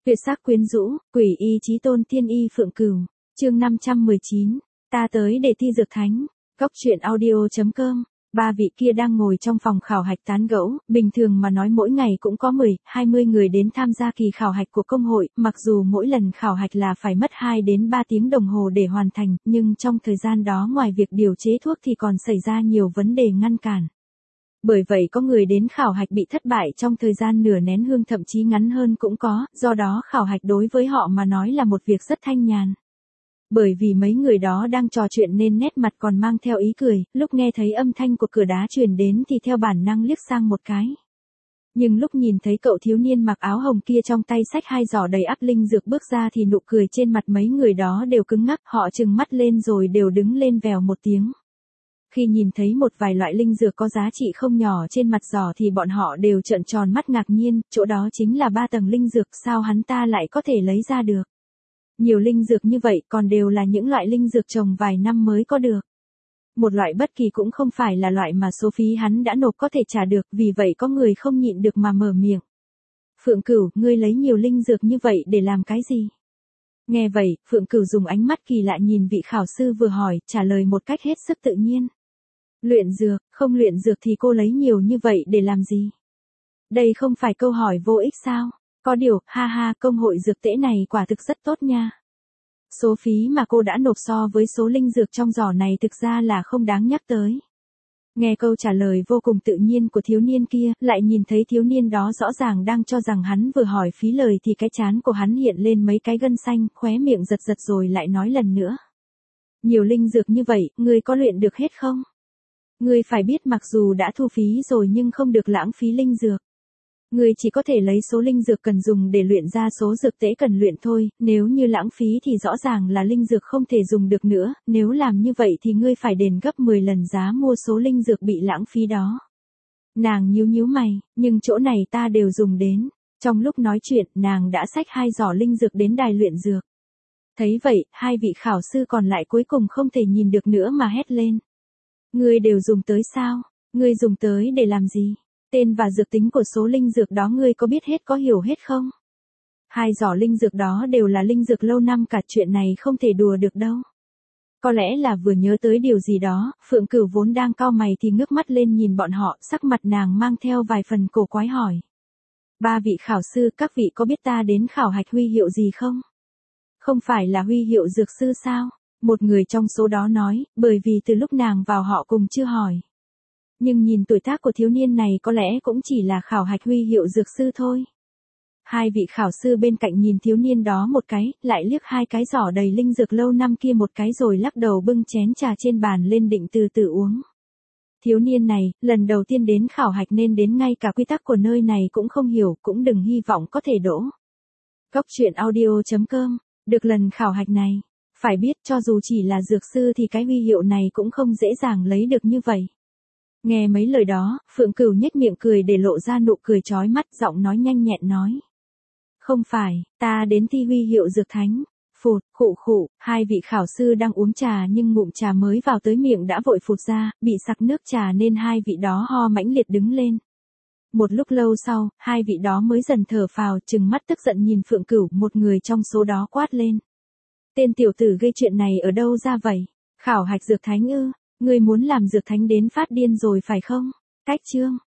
Tuyệt sắc quyến rũ, quỷ y chí tôn tiên y Phượng Cửu. Chương 519. Ta tới để thi dược thánh. Góc truyện audio.com. Ba vị kia đang ngồi trong phòng khảo hạch tán gẫu, bình thường mà nói mỗi ngày cũng có 10, 20 người đến tham gia kỳ khảo hạch của công hội, mặc dù mỗi lần khảo hạch là phải mất 2 đến 3 tiếng đồng hồ để hoàn thành, nhưng trong thời gian đó ngoài việc điều chế thuốc thì còn xảy ra nhiều vấn đề ngăn cản. Bởi vậy có người đến khảo hạch bị thất bại trong thời gian nửa nén hương thậm chí ngắn hơn cũng có, do đó khảo hạch đối với họ mà nói là một việc rất thanh nhàn. Bởi vì mấy người đó đang trò chuyện nên nét mặt còn mang theo ý cười, lúc nghe thấy âm thanh của cửa đá truyền đến thì theo bản năng liếc sang một cái. Nhưng lúc nhìn thấy cậu thiếu niên mặc áo hồng kia trong tay xách 2 giỏ đầy ắp linh dược bước ra thì nụ cười trên mặt mấy người đó đều cứng ngắc, họ trừng mắt lên rồi đều đứng lên vèo một tiếng. Khi nhìn thấy một vài loại linh dược có giá trị không nhỏ trên mặt giỏ thì bọn họ đều trợn tròn mắt ngạc nhiên, chỗ đó chính là 3 tầng linh dược, sao hắn ta lại có thể lấy ra được. Nhiều linh dược như vậy còn đều là những loại linh dược trồng vài năm mới có được. Một loại bất kỳ cũng không phải là loại mà số phí hắn đã nộp có thể trả được, vì vậy có người không nhịn được mà mở miệng. Phượng Cửu, ngươi lấy nhiều linh dược như vậy để làm cái gì? Nghe vậy, Phượng Cửu dùng ánh mắt kỳ lạ nhìn vị khảo sư vừa hỏi, trả lời một cách hết sức tự nhiên. Luyện dược, không luyện dược thì cô lấy nhiều như vậy để làm gì? Đây không phải câu hỏi vô ích sao? Có điều, ha ha, công hội dược tễ này quả thực rất tốt nha. Số phí mà cô đã nộp so với số linh dược trong giỏ này thực ra là không đáng nhắc tới. Nghe câu trả lời vô cùng tự nhiên của thiếu niên kia, lại nhìn thấy thiếu niên đó rõ ràng đang cho rằng hắn vừa hỏi phí lời thì cái trán của hắn hiện lên mấy cái gân xanh, khóe miệng giật giật rồi lại nói lần nữa. Nhiều linh dược như vậy, ngươi có luyện được hết không? Ngươi phải biết mặc dù đã thu phí rồi nhưng không được lãng phí linh dược. Ngươi chỉ có thể lấy số linh dược cần dùng để luyện ra số dược tễ cần luyện thôi, nếu như lãng phí thì rõ ràng là linh dược không thể dùng được nữa, nếu làm như vậy thì ngươi phải đền gấp 10 lần giá mua số linh dược bị lãng phí đó. Nàng nhíu nhíu mày, nhưng chỗ này ta đều dùng đến. Trong lúc nói chuyện, nàng đã xách 2 giỏ linh dược đến đài luyện dược. Thấy vậy, hai vị khảo sư còn lại cuối cùng không thể nhìn được nữa mà hét lên. Ngươi đều dùng tới sao? Ngươi dùng tới để làm gì? Tên và dược tính của số linh dược đó ngươi có biết hết, có hiểu hết không? 2 giỏ linh dược đó đều là linh dược lâu năm, cả chuyện này không thể đùa được đâu. Có lẽ là vừa nhớ tới điều gì đó, Phượng Cửu vốn đang cau mày thì ngước mắt lên nhìn bọn họ, sắc mặt nàng mang theo vài phần cổ quái hỏi. Ba vị khảo sư, các vị có biết ta đến khảo hạch huy hiệu gì không? Không phải là huy hiệu dược sư sao? Một người trong số đó nói, bởi vì từ lúc nàng vào họ cùng chưa hỏi. Nhưng nhìn tuổi tác của thiếu niên này có lẽ cũng chỉ là khảo hạch huy hiệu dược sư thôi. Hai vị khảo sư bên cạnh nhìn thiếu niên đó một cái, lại liếc 2 cái giỏ đầy linh dược lâu năm kia một cái rồi lắc đầu bưng chén trà trên bàn lên định từ từ uống. Thiếu niên này, lần đầu tiên đến khảo hạch nên đến ngay cả quy tắc của nơi này cũng không hiểu, cũng đừng hy vọng có thể đỗ. Góc truyện audio.com. Được lần khảo hạch này, phải biết cho dù chỉ là dược sư thì cái huy hiệu này cũng không dễ dàng lấy được như vậy. Nghe mấy lời đó, Phượng Cửu nhếch miệng cười để lộ ra nụ cười chói mắt, giọng nói nhanh nhẹn nói. Không phải, ta đến thi huy hiệu dược thánh. Phụt, khụ khụ, hai vị khảo sư đang uống trà nhưng ngụm trà mới vào tới miệng đã vội phụt ra, bị sặc nước trà nên hai vị đó ho mãnh liệt đứng lên. Một lúc lâu sau, hai vị đó mới dần thở phào, trừng mắt tức giận nhìn Phượng Cửu, một người trong số đó quát lên. Tên tiểu tử gây chuyện này ở đâu ra vậy? Khảo hạch dược thánh ư? Ngươi muốn làm dược thánh đến phát điên rồi phải không? Cách chương.